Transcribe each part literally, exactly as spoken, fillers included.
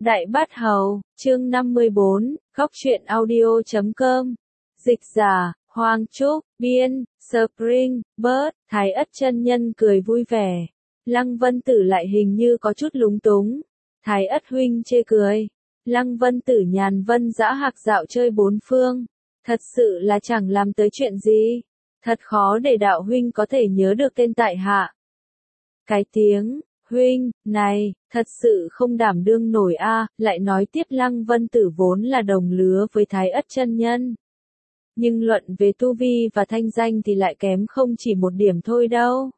Đại Bát Hầu, chương năm mươi bốn, góc truyện audio chấm com. Dịch giả, Hoàng Trúc, biên, Spring, Bird, Thái Ất chân nhân cười vui vẻ. Lăng Vân Tử lại hình như có chút lúng túng. Thái Ất huynh chê cười. Lăng Vân Tử nhàn vân dã hạc dạo chơi bốn phương. Thật sự là chẳng làm tới chuyện gì. Thật khó để đạo huynh có thể nhớ được tên tại hạ. Cái tiếng, huynh, này, thật sự không đảm đương nổi a. Lại nói tiếp Lăng Vân Tử vốn là đồng lứa với Thái Ất chân nhân. Nhưng luận về tu vi và thanh danh thì lại kém không chỉ một điểm thôi đâu.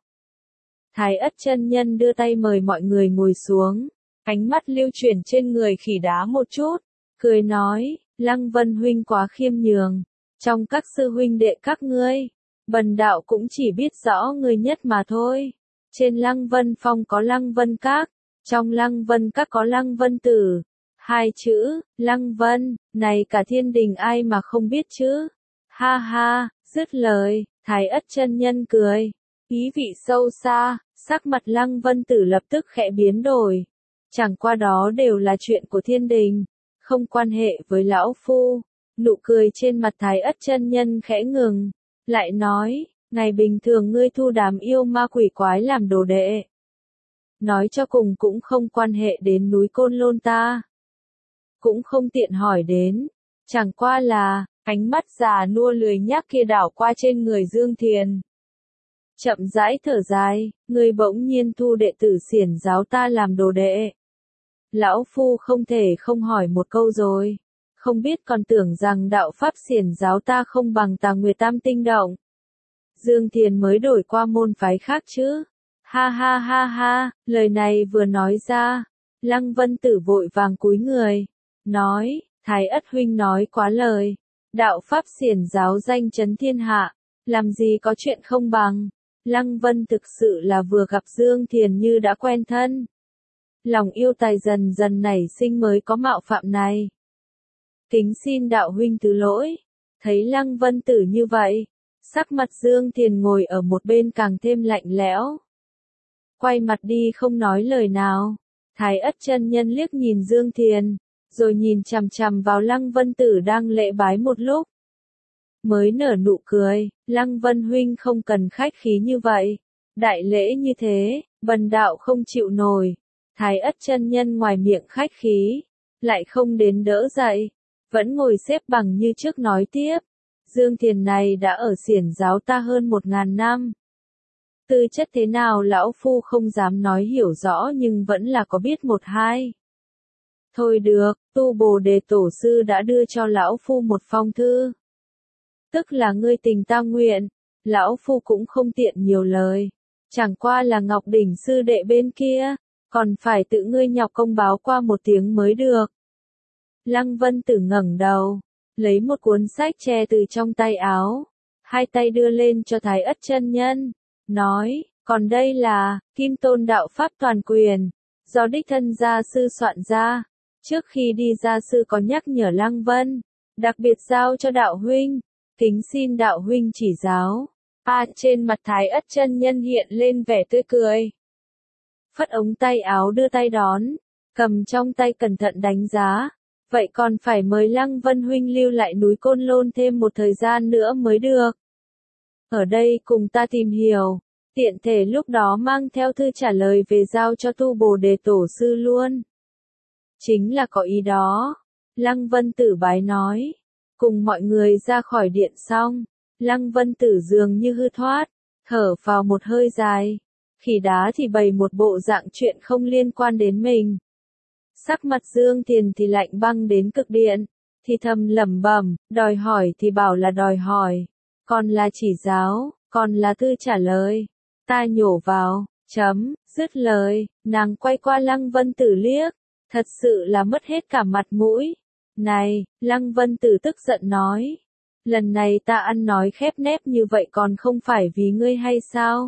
Thái Ất chân nhân đưa tay mời mọi người ngồi xuống, ánh mắt lưu chuyển trên người khỉ đá một chút, cười nói, Lăng Vân huynh quá khiêm nhường, trong các sư huynh đệ các ngươi, bần đạo cũng chỉ biết rõ người nhất mà thôi. Trên Lăng Vân Phong có Lăng Vân Các, trong Lăng Vân Các có Lăng Vân Tử. Hai chữ, Lăng Vân, này cả thiên đình ai mà không biết chứ? Ha ha, dứt lời, Thái Ất chân nhân cười, ý vị sâu xa, sắc mặt Lăng Vân Tử lập tức khẽ biến đổi. Chẳng qua đó đều là chuyện của thiên đình, không quan hệ với lão phu. Nụ cười trên mặt Thái Ất chân nhân khẽ ngừng, lại nói, ngày bình thường ngươi thu đám yêu ma quỷ quái làm đồ đệ. Nói cho cùng cũng không quan hệ đến núi Côn Lôn ta. Cũng không tiện hỏi đến, chẳng qua là, ánh mắt già nua lười nhác kia đảo qua trên người Dương Thiền. Chậm rãi thở dài, ngươi bỗng nhiên thu đệ tử xiển giáo ta làm đồ đệ. Lão phu không thể không hỏi một câu rồi, không biết còn tưởng rằng đạo pháp xiển giáo ta không bằng Tà Nguyệt Tam Tinh Động. Dương Thiền mới đổi qua môn phái khác chứ. Ha ha ha ha, lời này vừa nói ra, Lăng Vân Tử vội vàng cúi người, nói, Thái Ất huynh nói quá lời, đạo pháp xiển giáo danh chấn thiên hạ, làm gì có chuyện không bằng. Lăng Vân thực sự là vừa gặp Dương Thiền như đã quen thân. Lòng yêu tài dần dần nảy sinh mới có mạo phạm này. Kính xin đạo huynh thứ lỗi. Thấy Lăng Vân Tử như vậy, sắc mặt Dương Thiền ngồi ở một bên càng thêm lạnh lẽo. Quay mặt đi không nói lời nào. Thái Ất chân nhân liếc nhìn Dương Thiền, rồi nhìn chằm chằm vào Lăng Vân Tử đang lễ bái một lúc. Mới nở nụ cười, Lăng Vân huynh không cần khách khí như vậy. Đại lễ như thế, bần đạo không chịu nổi. Thái Ất chân nhân ngoài miệng khách khí, lại không đến đỡ dậy, vẫn ngồi xếp bằng như trước nói tiếp. Dương Thiền này đã ở xiển giáo ta hơn một ngàn năm. Tư chất thế nào lão phu không dám nói hiểu rõ nhưng vẫn là có biết một hai. Thôi được, Tu Bồ Đề Tổ sư đã đưa cho lão phu một phong thư. Tức là ngươi tình ta nguyện, lão phu cũng không tiện nhiều lời. Chẳng qua là Ngọc Đỉnh sư đệ bên kia, còn phải tự ngươi nhọc công báo qua một tiếng mới được. Lăng Vân Tử ngẩng đầu, lấy một cuốn sách che từ trong tay áo, hai tay đưa lên cho Thái Ất chân nhân, nói, còn đây là, Kim Tôn Đạo Pháp Toàn Quyền, do đích thân gia sư soạn ra, trước khi đi gia sư có nhắc nhở Lăng Vân, đặc biệt giao cho đạo huynh, kính xin đạo huynh chỉ giáo. A trên mặt Thái Ất chân nhân hiện lên vẻ tươi cười. Phất ống tay áo đưa tay đón, cầm trong tay cẩn thận đánh giá. Vậy còn phải mời Lăng Vân huynh lưu lại núi Côn Lôn thêm một thời gian nữa mới được. Ở đây cùng ta tìm hiểu, tiện thể lúc đó mang theo thư trả lời về giao cho Tu Bồ Đề Tổ sư luôn. Chính là có ý đó. Lăng Vân Tử bái nói. Cùng mọi người ra khỏi điện xong, Lăng Vân Tử dường như hư thoát, thở vào một hơi dài. Khỉ đá thì bày một bộ dạng chuyện không liên quan đến mình. Sắc mặt Dương Thiền thì lạnh băng đến cực điện, thì thầm lẩm bẩm, đòi hỏi thì bảo là đòi hỏi, còn là chỉ giáo, còn là thư trả lời. Ta nhổ vào, chấm, dứt lời, nàng quay qua Lăng Vân Tử liếc, thật sự là mất hết cả mặt mũi. Này, Lăng Vân Tử tức giận nói, lần này ta ăn nói khép nép như vậy còn không phải vì ngươi hay sao?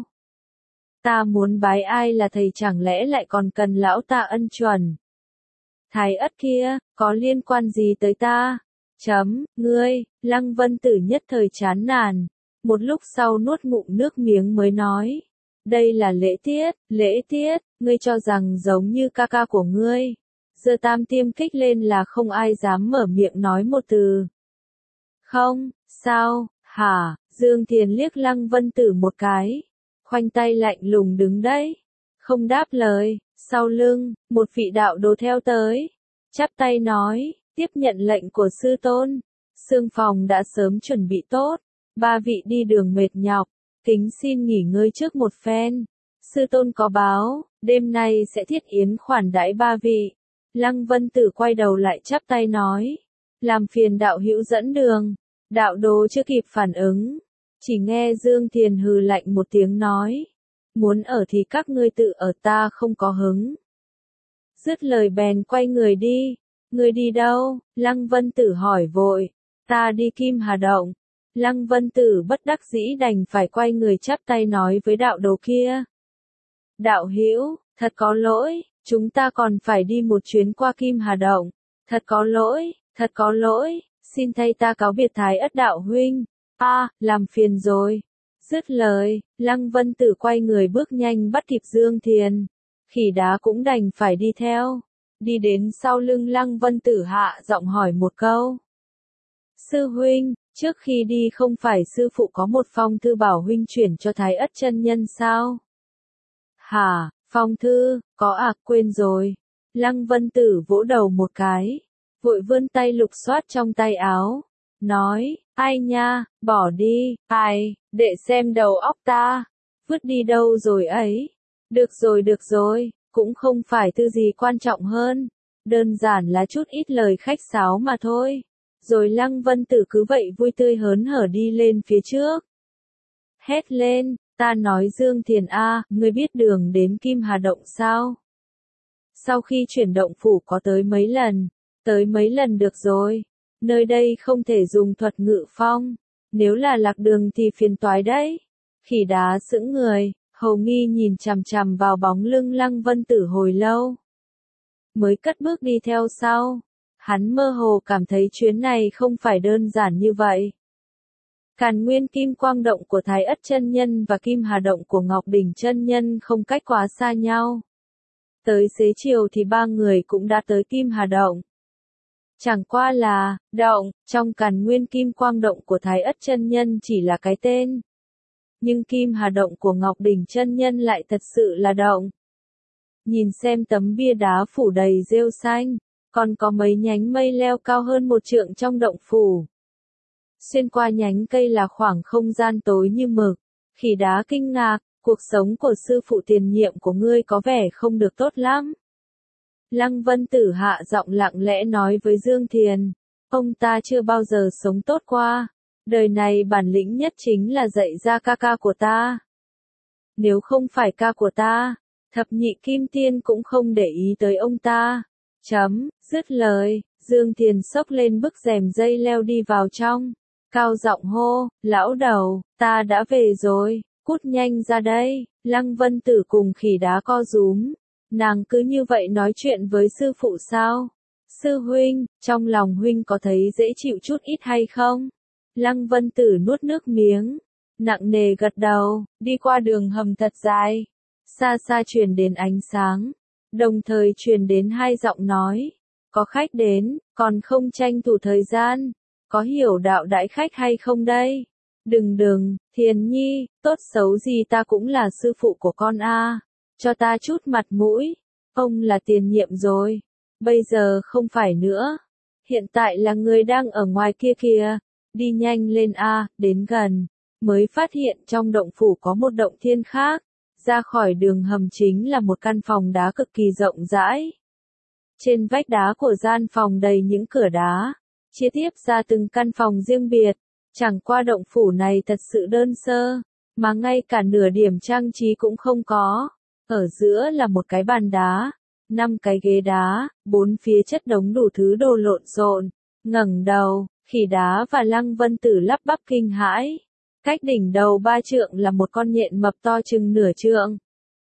Ta muốn bái ai là thầy chẳng lẽ lại còn cần lão ta ân chuẩn? Thái Ất kia, có liên quan gì tới ta? Chấm, ngươi, Lăng Vân Tử nhất thời chán nản. Một lúc sau nuốt ngụm nước miếng mới nói. Đây là lễ tiết, lễ tiết, ngươi cho rằng giống như ca ca của ngươi. giơ tam tiêm kích lên là không ai dám mở miệng nói một từ. Không, sao, hả, Dương Thiền liếc Lăng Vân Tử một cái, khoanh tay lạnh lùng đứng đấy, không đáp lời, sau lưng, một vị đạo đồ theo tới, chắp tay nói, tiếp nhận lệnh của sư tôn, xương phòng đã sớm chuẩn bị tốt, ba vị đi đường mệt nhọc, kính xin nghỉ ngơi trước một phen, sư tôn có báo, đêm nay sẽ thiết yến khoản đãi ba vị. Lăng Vân Tử quay đầu lại chắp tay nói, làm phiền đạo hữu dẫn đường, đạo đồ chưa kịp phản ứng, chỉ nghe Dương Thiền hừ lạnh một tiếng nói, muốn ở thì các ngươi tự ở, ta không có hứng. Dứt lời bèn quay người đi, người đi đâu? Lăng Vân Tử hỏi vội, ta đi Kim Hà Động. Lăng Vân Tử bất đắc dĩ đành phải quay người chắp tay nói với đạo đồ kia. Đạo hữu, thật có lỗi, chúng ta còn phải đi một chuyến qua Kim Hà Động, thật có lỗi, thật có lỗi, xin thay ta cáo biệt Thái Ất đạo huynh, a, à, làm phiền rồi. Dứt lời, Lăng Vân Tử quay người bước nhanh bắt kịp Dương Thiền, khỉ đá cũng đành phải đi theo, đi đến sau lưng Lăng Vân Tử hạ giọng hỏi một câu. Sư huynh, trước khi đi không phải sư phụ có một phong thư bảo huynh chuyển cho Thái Ất chân nhân sao? Hả, phong thư, có à, quên rồi. Lăng Vân Tử vỗ đầu một cái, vội vươn tay lục soát trong tay áo, nói, ai nha, bỏ đi, ai, để xem đầu óc ta, vứt đi đâu rồi ấy. Được rồi được rồi, cũng không phải thư gì quan trọng hơn, đơn giản là chút ít lời khách sáo mà thôi. Rồi Lăng Vân Tử cứ vậy vui tươi hớn hở đi lên phía trước. Hét lên, ta nói Dương Thiền a, ngươi biết đường đến Kim Hà Động sao? Sau khi chuyển động phủ có tới mấy lần, tới mấy lần được rồi, nơi đây không thể dùng thuật ngự phong, nếu là lạc đường thì phiền toái đấy. Khỉ đá sững người, hầu nghi nhìn chằm chằm vào bóng lưng Lăng Vân Tử hồi lâu. Mới cất bước đi theo sau. Hắn mơ hồ cảm thấy chuyến này không phải đơn giản như vậy. Càn Nguyên Kim Quang Động của Thái Ất chân nhân và Kim Hà Động của Ngọc Đỉnh chân nhân không cách quá xa nhau. Tới xế chiều thì ba người cũng đã tới Kim Hà Động. Chẳng qua là, động, trong Càn Nguyên Kim Quang Động của Thái Ất chân nhân chỉ là cái tên. Nhưng Kim Hà Động của Ngọc Đỉnh chân nhân lại thật sự là động. Nhìn xem tấm bia đá phủ đầy rêu xanh. Còn có mấy nhánh mây leo cao hơn một trượng trong động phủ. Xuyên qua nhánh cây là khoảng không gian tối như mực. Khỉ đá kinh ngạc, cuộc sống của sư phụ tiền nhiệm của ngươi có vẻ không được tốt lắm. Lăng Vân Tử hạ giọng lặng lẽ nói với Dương Thiền, ông ta chưa bao giờ sống tốt qua. Đời này bản lĩnh nhất chính là dạy ra ca ca của ta. Nếu không phải ca của ta, thập nhị kim tiên cũng không để ý tới ông ta. Chấm, dứt lời, Dương Thiền xốc lên bức rèm dây leo đi vào trong, cao giọng hô, lão đầu, ta đã về rồi, cút nhanh ra đây. Lăng Vân Tử cùng khỉ đá co rúm, nàng cứ như vậy nói chuyện với sư phụ sao? Sư huynh, trong lòng huynh có thấy dễ chịu chút ít hay không? Lăng Vân Tử nuốt nước miếng, nặng nề gật đầu, đi qua đường hầm thật dài, xa xa truyền đến ánh sáng. Đồng thời truyền đến hai giọng nói, có khách đến, còn không tranh thủ thời gian, có hiểu đạo đãi khách hay không đây? Đừng đừng, Thiền Nhi, tốt xấu gì ta cũng là sư phụ của con a, cho ta chút mặt mũi, ông là tiền nhiệm rồi, bây giờ không phải nữa, hiện tại là người đang ở ngoài kia kìa, đi nhanh lên a, đến gần, mới phát hiện trong động phủ có một động thiên khác. Ra khỏi đường hầm chính là một căn phòng đá cực kỳ rộng rãi. Trên vách đá của gian phòng đầy những cửa đá, chia tiếp ra từng căn phòng riêng biệt. Chẳng qua động phủ này thật sự đơn sơ, mà ngay cả nửa điểm trang trí cũng không có. Ở giữa là một cái bàn đá, năm cái ghế đá, bốn phía chất đống đủ thứ đồ lộn xộn. Ngẩng đầu, khỉ đá và Lăng Vân Tử lắp bắp kinh hãi. Cách đỉnh đầu ba trượng là một con nhện mập to chừng nửa trượng.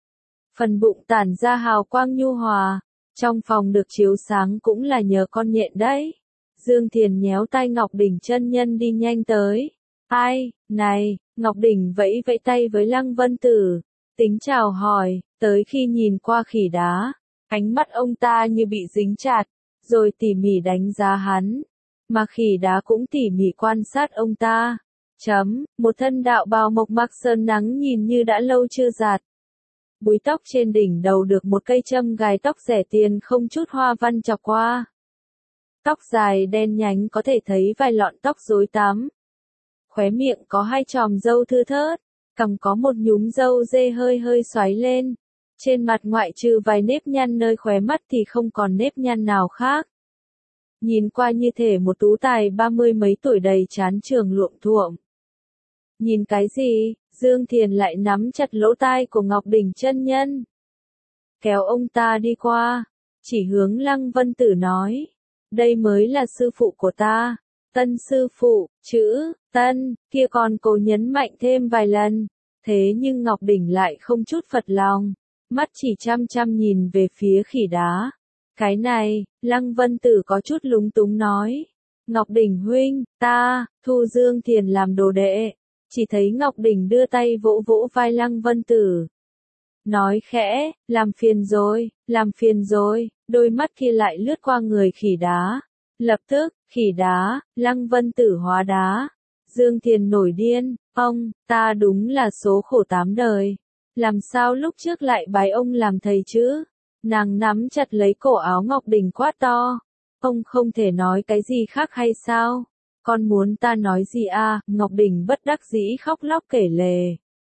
Phần bụng tản ra hào quang nhu hòa, trong phòng được chiếu sáng cũng là nhờ con nhện đấy. Dương Thiền nhéo tay Ngọc Đỉnh chân nhân đi nhanh tới. Ai, này, Ngọc Đỉnh vẫy vẫy tay với Lăng Vân Tử, tính chào hỏi, tới khi nhìn qua khỉ đá, Ánh mắt ông ta như bị dính chặt, rồi tỉ mỉ đánh giá hắn. Mà khỉ đá cũng tỉ mỉ quan sát ông ta. Chấm, một thân đạo bào mộc mạc sơn nắng nhìn như đã lâu chưa giặt. Búi tóc trên đỉnh đầu được một cây châm gài tóc rẻ tiền không chút hoa văn chọc qua. Tóc dài đen nhánh có thể thấy vài lọn tóc rối tắm. Khóe miệng có hai chòm râu thưa thớt, cằm có một nhúm râu dê hơi hơi xoáy lên. Trên mặt ngoại trừ vài nếp nhăn nơi khóe mắt thì không còn nếp nhăn nào khác. Nhìn qua như thể một tú tài ba mươi mấy tuổi đầy trán trường luộm thuộm. Nhìn cái gì? Dương Thiền lại nắm chặt lỗ tai của Ngọc Đỉnh chân nhân. Kéo ông ta đi qua, chỉ hướng Lăng Vân Tử nói. Đây mới là sư phụ của ta. Tân sư phụ, chữ, tân, kia còn cố nhấn mạnh thêm vài lần. Thế nhưng Ngọc Đỉnh lại không chút phật lòng. Mắt chỉ chăm chăm nhìn về phía khỉ đá. Cái này, Lăng Vân Tử có chút lúng túng nói. Ngọc Đỉnh huynh, ta, thu Dương Thiền làm đồ đệ. Chỉ thấy Ngọc Đỉnh đưa tay vỗ vỗ vai Lăng Vân Tử. Nói khẽ, làm phiền rồi, làm phiền rồi, đôi mắt kia lại lướt qua người khỉ đá. Lập tức, khỉ đá, Lăng Vân Tử hóa đá. Dương Thiền nổi điên, ông, ta đúng là số khổ tám đời. Làm sao lúc trước lại bái ông làm thầy chứ? Nàng nắm chặt lấy cổ áo Ngọc Đỉnh quát to. Ông không thể nói cái gì khác hay sao? Con muốn ta nói gì à? Ngọc Đỉnh bất đắc dĩ khóc lóc kể lể.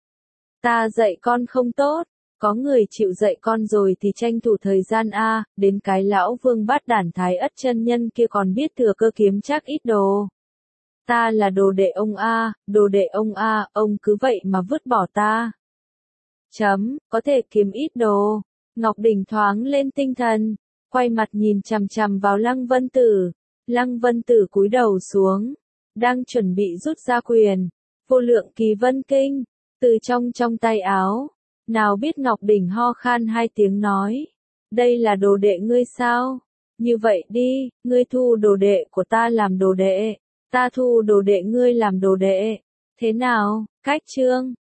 Ta dạy con không tốt, có người chịu dạy con rồi thì tranh thủ thời gian a, đến cái lão Vương Bát Đản Thái Ất chân nhân kia còn biết thừa cơ kiếm chắc ít đồ. Ta là đồ đệ ông a, đồ đệ ông a, ông cứ vậy mà vứt bỏ ta. Chấm, có thể kiếm ít đồ. Ngọc Đỉnh thoáng lên tinh thần, quay mặt nhìn chằm chằm vào Lăng Vân Tử. Lăng Vân Tử cúi đầu xuống, đang chuẩn bị rút ra quyền. Vô lượng kỳ vân kinh, từ trong trong tay áo. Nào biết Ngọc Đỉnh ho khan hai tiếng nói. Đây là đồ đệ ngươi sao? Như vậy đi, ngươi thu đồ đệ của ta làm đồ đệ. Ta thu đồ đệ ngươi làm đồ đệ. Thế nào, cách chương?